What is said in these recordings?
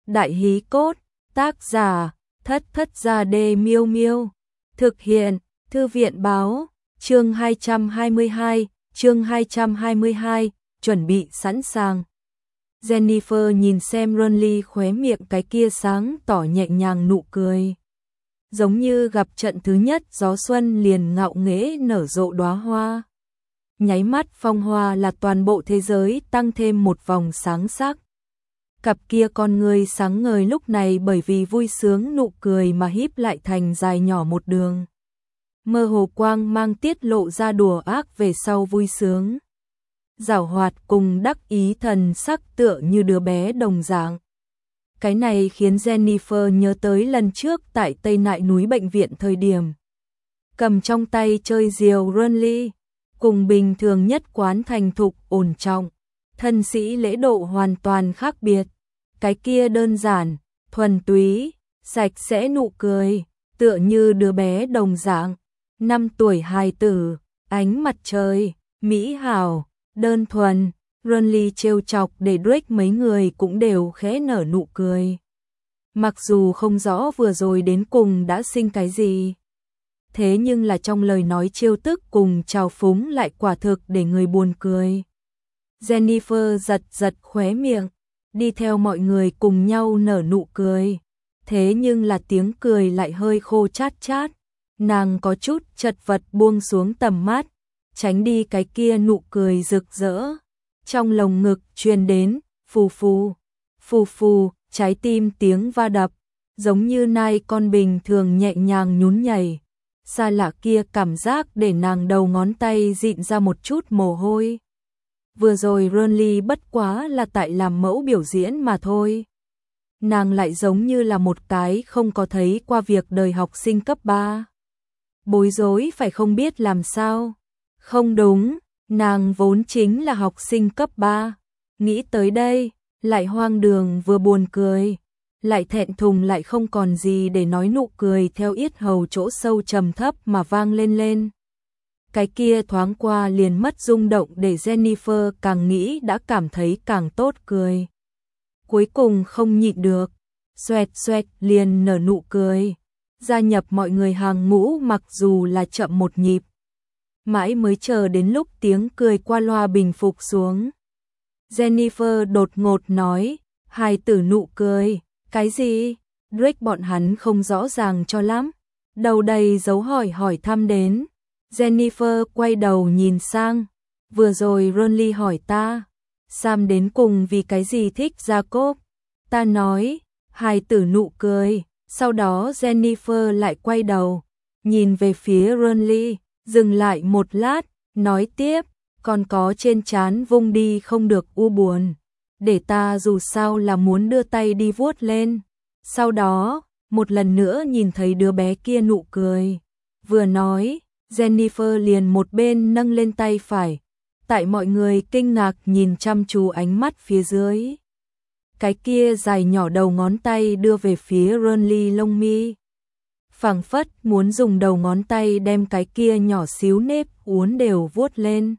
Đại hí cốt, tác giả, Thất Thất Gia Đê Miêu Miêu. Thực hiện, Thư viện báo, chương 222, chuẩn bị sẵn sàng. Jennifer nhìn xem Ronly khóe miệng cái kia sáng tỏ nhẹ nhàng nụ cười. Giống như gặp trận thứ nhất gió xuân liền ngạo nghễ nở rộ đóa hoa. Nháy mắt phong hoa là toàn bộ thế giới tăng thêm một vòng sáng sắc. Cặp kia con người sáng ngời lúc này bởi vì vui sướng nụ cười mà híp lại thành dài nhỏ một đường. Mơ hồ quang mang tiết lộ ra đùa ác về sau vui sướng. Giảo hoạt cùng đắc ý thần sắc tựa như đứa bé đồng dạng. Cái này khiến Jennifer nhớ tới lần trước tại Tây Nại núi bệnh viện thời điểm. Cầm trong tay chơi diều Ronly, cùng bình thường nhất quán thành thục ổn trọng. Thân sĩ lễ độ hoàn toàn khác biệt. Cái kia đơn giản, thuần túy, sạch sẽ nụ cười, tựa như đứa bé đồng dạng. 5 tuổi hài tử, ánh mặt trời, mỹ hảo, đơn thuần. Ronly trêu chọc để Drake mấy người cũng đều khẽ nở nụ cười. Mặc dù không rõ vừa rồi đến cùng đã sinh cái gì. Thế nhưng là trong lời nói trêu tức cùng trào phúng lại quả thực để người buồn cười. Jennifer giật khóe miệng, đi theo mọi người cùng nhau nở nụ cười. Thế nhưng là tiếng cười lại hơi khô chát chát. Nàng có chút chật vật buông xuống tầm mắt, tránh đi cái kia nụ cười rực rỡ. Trong lồng ngực truyền đến, phù phù, trái tim tiếng va đập, giống như nai con bình thường nhẹ nhàng nhún nhảy. Xa lạ kia cảm giác để nàng đầu ngón tay dịn ra một chút mồ hôi. Vừa rồi Ronly bất quá là tại làm mẫu biểu diễn mà thôi. Nàng lại giống như là một cái không có thấy qua việc đời học sinh cấp 3. Bối rối phải không biết làm sao. Không đúng, nàng vốn chính là học sinh cấp 3. Nghĩ tới đây, lại hoang đường vừa buồn cười, lại thẹn thùng lại không còn gì để nói, nụ cười theo yết hầu chỗ sâu trầm thấp mà vang lên. Cái kia thoáng qua liền mất rung động để Jennifer càng nghĩ đã cảm thấy càng tốt cười. Cuối cùng không nhịn được, xoẹt liền nở nụ cười, gia nhập mọi người hàng ngũ mặc dù là chậm một nhịp. Mãi mới chờ đến lúc tiếng cười qua loa bình phục xuống. Jennifer đột ngột nói, hài tử nụ cười, cái gì? Drake bọn hắn không rõ ràng cho lắm, đầu đầy dấu hỏi thăm đến. Jennifer quay đầu nhìn sang, vừa rồi Ronly hỏi ta, Sam đến cùng vì cái gì thích Jacob? Ta nói, hài tử nụ cười, sau đó Jennifer lại quay đầu, nhìn về phía Ronly, dừng lại một lát, nói tiếp, còn có trên trán vung đi không được u buồn, để ta dù sao là muốn đưa tay đi vuốt lên. Sau đó, một lần nữa nhìn thấy đứa bé kia nụ cười, vừa nói, Jennifer liền một bên nâng lên tay phải, tại mọi người kinh ngạc nhìn chăm chú ánh mắt phía dưới. Cái kia dài nhỏ đầu ngón tay đưa về phía Ronly lông mi. Phảng phất muốn dùng đầu ngón tay đem cái kia nhỏ xíu nếp uốn đều vuốt lên.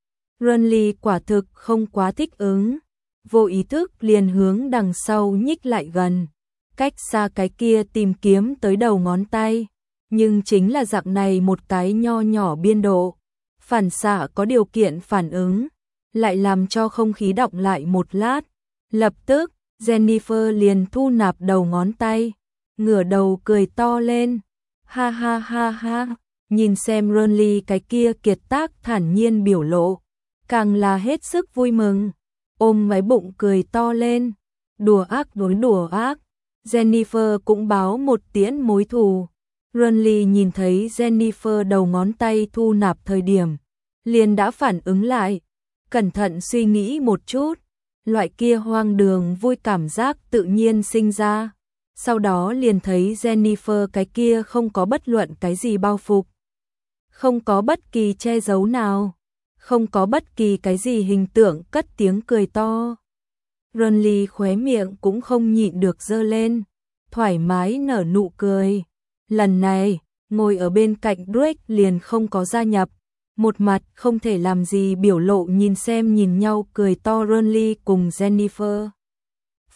Ronly quả thực không quá thích ứng, vô ý thức liền hướng đằng sau nhích lại gần, cách xa cái kia tìm kiếm tới đầu ngón tay. Nhưng chính là dạng này một cái nho nhỏ biên độ, phản xạ có điều kiện phản ứng, lại làm cho không khí đọng lại một lát. Lập tức, Jennifer liền thu nạp đầu ngón tay, ngửa đầu cười to lên. Ha ha, nhìn xem Ronly cái kia kiệt tác thản nhiên biểu lộ, càng là hết sức vui mừng, ôm cái bụng cười to lên. Đùa ác đối đùa ác, Jennifer cũng báo một tiễn mối thù. Ronly nhìn thấy Jennifer đầu ngón tay thu nạp thời điểm, liền đã phản ứng lại, cẩn thận suy nghĩ một chút, loại kia hoang đường vui cảm giác tự nhiên sinh ra. Sau đó liền thấy Jennifer cái kia không có bất luận cái gì bao phục, không có bất kỳ che giấu nào, không có bất kỳ cái gì hình tượng cất tiếng cười to. Ronly khóe miệng cũng không nhịn được giơ lên, thoải mái nở nụ cười. Lần này, ngồi ở bên cạnh Drake liền không có gia nhập, một mặt không thể làm gì biểu lộ nhìn xem nhìn nhau cười to Ronly cùng Jennifer.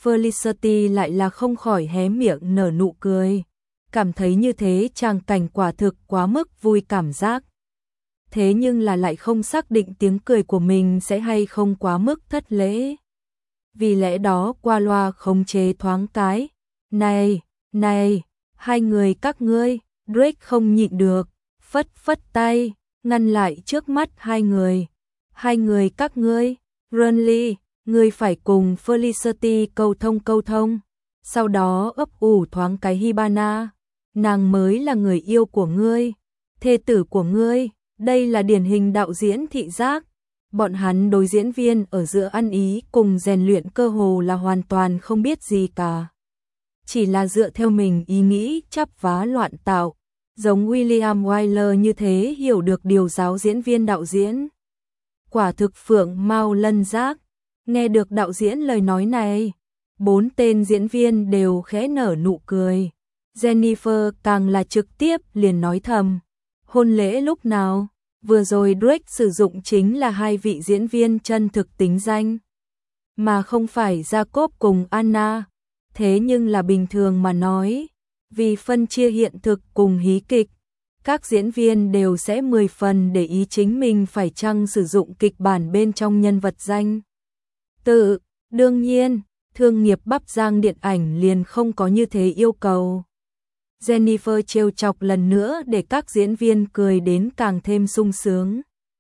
Felicity lại là không khỏi hé miệng nở nụ cười. Cảm thấy như thế tràng cảnh quả thực quá mức vui cảm giác. Thế nhưng là lại không xác định tiếng cười của mình sẽ hay không quá mức thất lễ. Vì lẽ đó qua loa khống chế thoáng cái. Này, này, hai người các ngươi, Drake không nhịn được, phất phất tay, ngăn lại trước mắt hai người. Hai người các ngươi, Renly, ngươi phải cùng Felicity câu thông. Sau đó ấp ủ thoáng cái Hibana, nàng mới là người yêu của ngươi, thê tử của ngươi. Đây là điển hình đạo diễn thị giác. Bọn hắn đối diễn viên ở giữa ăn ý cùng rèn luyện cơ hồ là hoàn toàn không biết gì cả. Chỉ là dựa theo mình ý nghĩ chắp vá loạn tạo. Giống William Wyler như thế hiểu được điều giáo diễn viên đạo diễn. Quả thực phượng mau lân giác. Nghe được đạo diễn lời nói này, 4 tên diễn viên đều khẽ nở nụ cười. Jennifer càng là trực tiếp liền nói thầm. Hôn lễ lúc nào? Vừa rồi Drake sử dụng chính là hai vị diễn viên chân thực tính danh, mà không phải Jacob cùng Anna. Thế nhưng là bình thường mà nói, vì phân chia hiện thực cùng hí kịch, các diễn viên đều sẽ 10 phần để ý chính mình phải chăng sử dụng kịch bản bên trong nhân vật danh tự. Đương nhiên, thương nghiệp bắp rang điện ảnh liền không có như thế yêu cầu. Jennifer trêu chọc lần nữa để các diễn viên cười đến càng thêm sung sướng.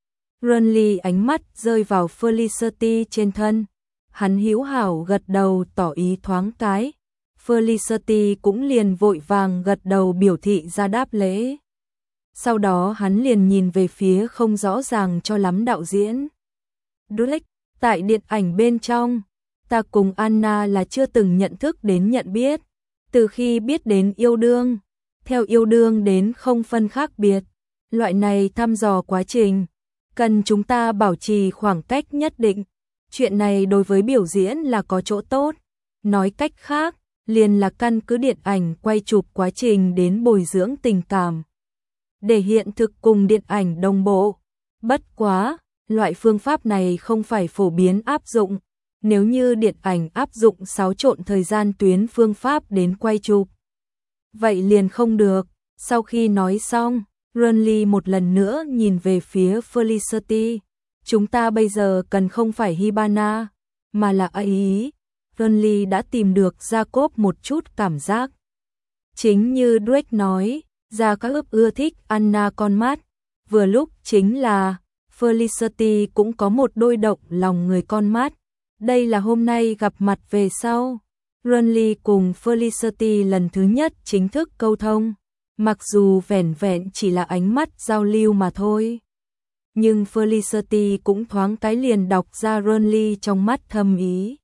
Renly ánh mắt rơi vào Felicity trên thân. Hắn hữu hảo gật đầu tỏ ý thoáng cái. Felicity cũng liền vội vàng gật đầu biểu thị ra đáp lễ. Sau đó hắn liền nhìn về phía không rõ ràng cho lắm đạo diễn. Drake, tại điện ảnh bên trong, ta cùng Anna là chưa từng nhận thức đến nhận biết. Từ khi biết đến yêu đương, theo yêu đương đến không phân khác biệt, loại này thăm dò quá trình, cần chúng ta bảo trì khoảng cách nhất định. Chuyện này đối với biểu diễn là có chỗ tốt. Nói cách khác, liền là căn cứ điện ảnh quay chụp quá trình đến bồi dưỡng tình cảm, để hiện thực cùng điện ảnh đồng bộ. Bất quá, loại phương pháp này không phải phổ biến áp dụng. Nếu như điện ảnh áp dụng xáo trộn thời gian tuyến phương pháp đến quay chụp, vậy liền không được. Sau khi nói xong, Renly một lần nữa nhìn về phía Felicity. Chúng ta bây giờ cần không phải Hibana, mà là ý. Renly đã tìm được Jacob một chút cảm giác. Chính như Drake nói, Jacob ưa thích Anna con mắt. Vừa lúc chính là Felicity cũng có một đôi động lòng người con mắt. Đây là hôm nay gặp mặt về sau, Renly cùng Felicity lần thứ nhất chính thức câu thông, mặc dù vẻn vẹn chỉ là ánh mắt giao lưu mà thôi. Nhưng Felicity cũng thoáng cái liền đọc ra Renly trong mắt thâm ý.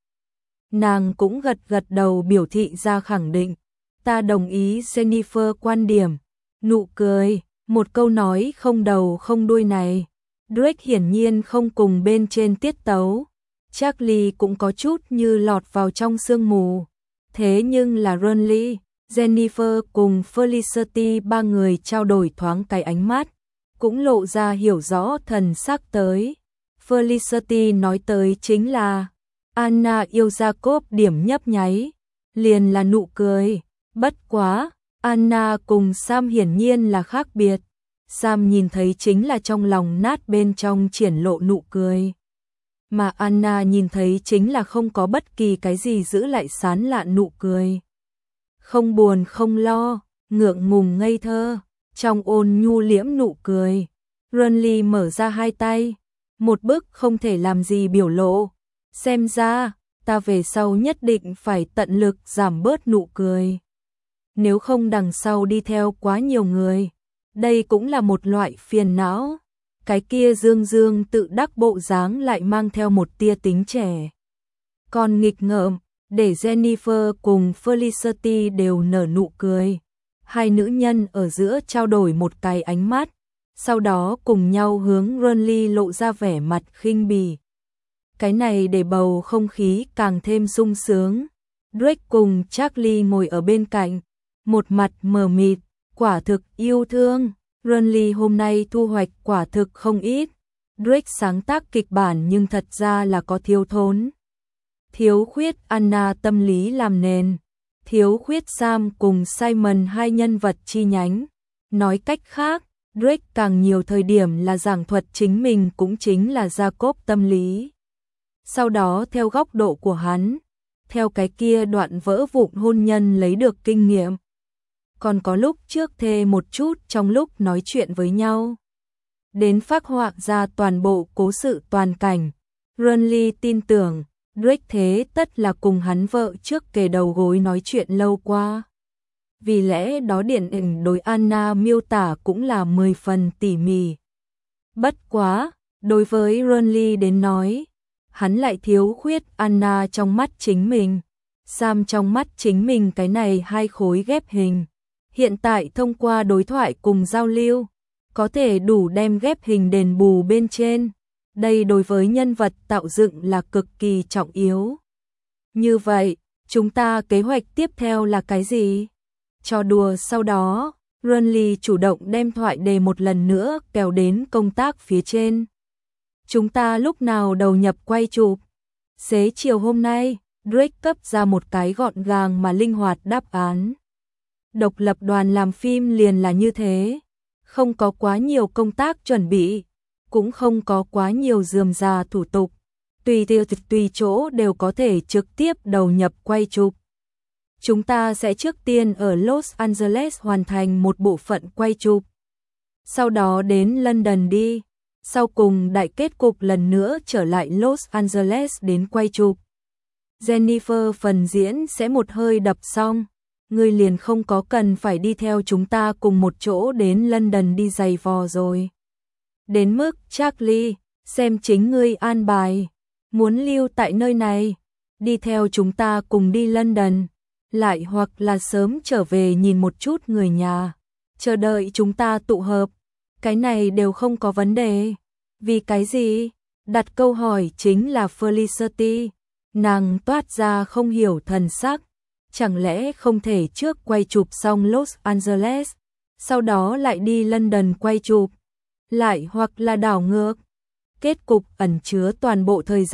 Nàng cũng gật gật đầu biểu thị ra khẳng định, ta đồng ý Jennifer quan điểm. Nụ cười, một câu nói không đầu không đuôi này, Drake hiển nhiên không cùng bên trên tiết tấu. Charlie cũng có chút như lọt vào trong sương mù. Thế nhưng là Renly, Jennifer cùng Felicity ba người trao đổi thoáng cái ánh mắt, cũng lộ ra hiểu rõ thần sắc tới. Felicity nói tới chính là Anna yêu Jacob điểm nhấp nháy, liền là nụ cười. Bất quá, Anna cùng Sam hiển nhiên là khác biệt. Sam nhìn thấy chính là trong lòng nát bên trong triển lộ nụ cười. Mà Anna nhìn thấy chính là không có bất kỳ cái gì giữ lại sán lạn nụ cười. Không buồn không lo, ngượng ngùng ngây thơ, trong ôn nhu liễm nụ cười. Renly mở ra hai tay, một bức không thể làm gì biểu lộ. Xem ra, ta về sau nhất định phải tận lực giảm bớt nụ cười. Nếu không đằng sau đi theo quá nhiều người, đây cũng là một loại phiền não. Cái kia dương dương tự đắc bộ dáng lại mang theo một tia tính trẻ. Còn nghịch ngợm, để Jennifer cùng Felicity đều nở nụ cười. Hai nữ nhân ở giữa trao đổi một cái ánh mắt, sau đó cùng nhau hướng Renly lộ ra vẻ mặt khinh bỉ. Cái này để bầu không khí càng thêm sung sướng. Drake cùng Charlie ngồi ở bên cạnh, một mặt mờ mịt, quả thực yêu thương. Renly hôm nay thu hoạch quả thực không ít. Drake sáng tác kịch bản nhưng thật ra là có thiếu thốn. thiếu khuyết Anna tâm lý làm nền, thiếu khuyết Sam cùng Simon hai nhân vật chi nhánh. Nói cách khác, Drake càng nhiều thời điểm là giảng thuật chính mình cũng chính là Jacob tâm lý. Sau đó theo góc độ của hắn, theo cái kia đoạn vỡ vụn hôn nhân lấy được kinh nghiệm. Còn có lúc trước thề một chút trong lúc nói chuyện với nhau. Đến phác họa ra toàn bộ cố sự toàn cảnh. Renly tin tưởng, Drake thế tất là cùng hắn vợ trước kề đầu gối nói chuyện lâu qua. Vì lẽ đó điện ảnh đối Anna miêu tả cũng là 10 phần tỉ mỉ. Bất quá, đối với Renly đến nói, hắn lại thiếu khuyết Anna trong mắt chính mình, Sam trong mắt chính mình, cái này hai khối ghép hình. Hiện tại thông qua đối thoại cùng giao lưu, có thể đủ đem ghép hình đền bù bên trên. Đây đối với nhân vật tạo dựng là cực kỳ trọng yếu. Như vậy, chúng ta kế hoạch tiếp theo là cái gì? Trò đùa sau đó, Renly chủ động đem thoại đề một lần nữa kéo đến công tác phía trên. Chúng ta lúc nào đầu nhập quay chụp? Xế chiều hôm nay, Drake cấp ra một cái gọn gàng mà linh hoạt đáp án. Độc lập đoàn làm phim liền là như thế, không có quá nhiều công tác chuẩn bị, cũng không có quá nhiều rườm rà thủ tục, tùy chỗ đều có thể trực tiếp đầu nhập quay chụp. Chúng ta sẽ trước tiên ở Los Angeles hoàn thành một bộ phận quay chụp, sau đó đến London đi, sau cùng đại kết cục lần nữa trở lại Los Angeles đến quay chụp. Jennifer phần diễn sẽ một hơi đập xong, ngươi liền không có cần phải đi theo chúng ta cùng một chỗ đến London đi giày vò rồi. Đến mức Charlie, xem chính ngươi an bài, muốn lưu tại nơi này, đi theo chúng ta cùng đi London, lại hoặc là sớm trở về nhìn một chút người nhà, chờ đợi chúng ta tụ hợp, cái này đều không có vấn đề. Vì cái gì? Đặt câu hỏi chính là Felicity, nàng toát ra không hiểu thần sắc, chẳng lẽ không thể trước quay chụp xong Los Angeles, sau đó lại đi London quay chụp, lại hoặc là đảo ngược. Kết cục ẩn chứa toàn bộ thời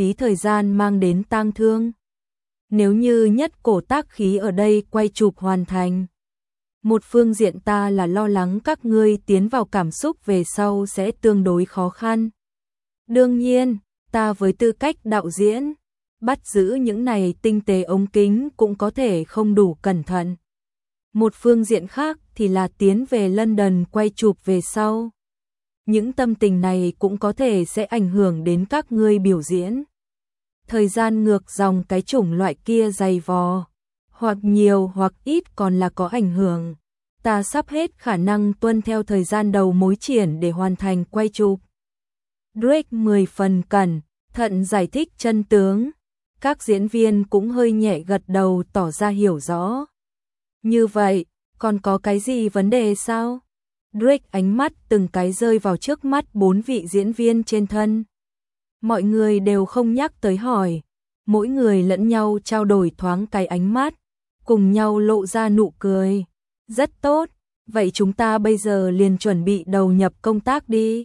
gian mang đến tang thương. Nếu như nhất cổ tác khí ở đây quay chụp hoàn thành, một phương diện ta là lo lắng các ngươi tiến vào cảm xúc về sau sẽ tương đối khó khăn. Đương nhiên, ta với tư cách đạo diễn, bắt giữ những này tinh tế ống kính cũng có thể không đủ cẩn thận. Một phương diện khác thì là tiến về London quay chụp về sau. Những tâm tình này cũng có thể sẽ ảnh hưởng đến các ngươi biểu diễn. Thời gian ngược dòng cái chủng loại kia dày vò, hoặc nhiều hoặc ít còn là có ảnh hưởng. Ta sắp hết khả năng tuân theo thời gian đầu mối triển để hoàn thành quay chụp. Drake 10 phần cẩn thận giải thích chân tướng. Các diễn viên cũng hơi nhẹ gật đầu tỏ ra hiểu rõ. Như vậy, còn có cái gì vấn đề sao? Drake ánh mắt từng cái rơi vào trước mắt 4 vị diễn viên trên thân. Mọi người đều không nhắc tới hỏi, mỗi người lẫn nhau trao đổi thoáng cái ánh mắt, cùng nhau lộ ra nụ cười. Rất tốt, vậy chúng ta bây giờ liền chuẩn bị đầu nhập công tác đi.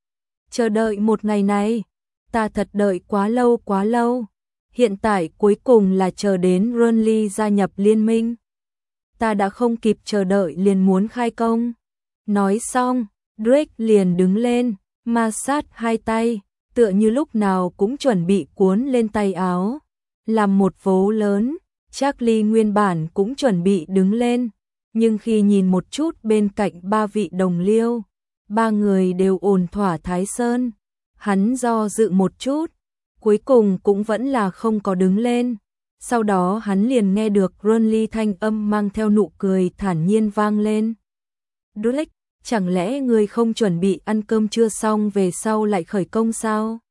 Chờ đợi một ngày này, ta thật đợi quá lâu. Hiện tại cuối cùng là chờ đến Renly gia nhập liên minh. Ta đã không kịp chờ đợi liền muốn khai công. Nói xong, Drake liền đứng lên, ma sát hai tay, tựa như lúc nào cũng chuẩn bị cuốn lên tay áo. Làm một vố lớn, Charlie nguyên bản cũng chuẩn bị đứng lên, nhưng khi nhìn một chút bên cạnh ba vị đồng liêu, ba người đều ổn thỏa Thái Sơn. Hắn do dự một chút, cuối cùng cũng vẫn là không có đứng lên. Sau đó hắn liền nghe được Renly thanh âm mang theo nụ cười thản nhiên vang lên. Drake, chẳng lẽ ngươi không chuẩn bị ăn cơm trưa xong về sau lại khởi công sao?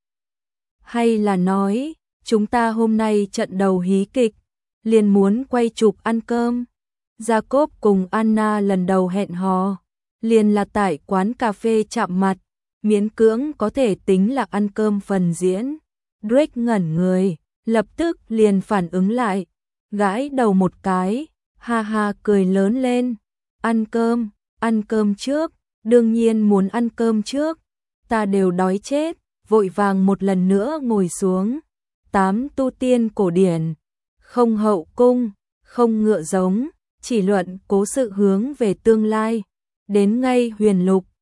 Hay là nói, chúng ta hôm nay trận đầu hí kịch, liền muốn quay chụp ăn cơm? Jacob cùng Anna lần đầu hẹn hò, liền là tại quán cà phê chạm mặt, miễn cưỡng có thể tính là ăn cơm phần diễn. Drake ngẩn người, lập tức liền phản ứng lại, gãi đầu một cái, ha ha cười lớn lên. Ăn cơm trước, đương nhiên muốn ăn cơm trước, ta đều đói chết, vội vàng một lần nữa ngồi xuống. 8 tu tiên cổ điển, không hậu cung, không ngựa giống, chỉ luận cố sự hướng về tương lai. Đến ngay huyền lục,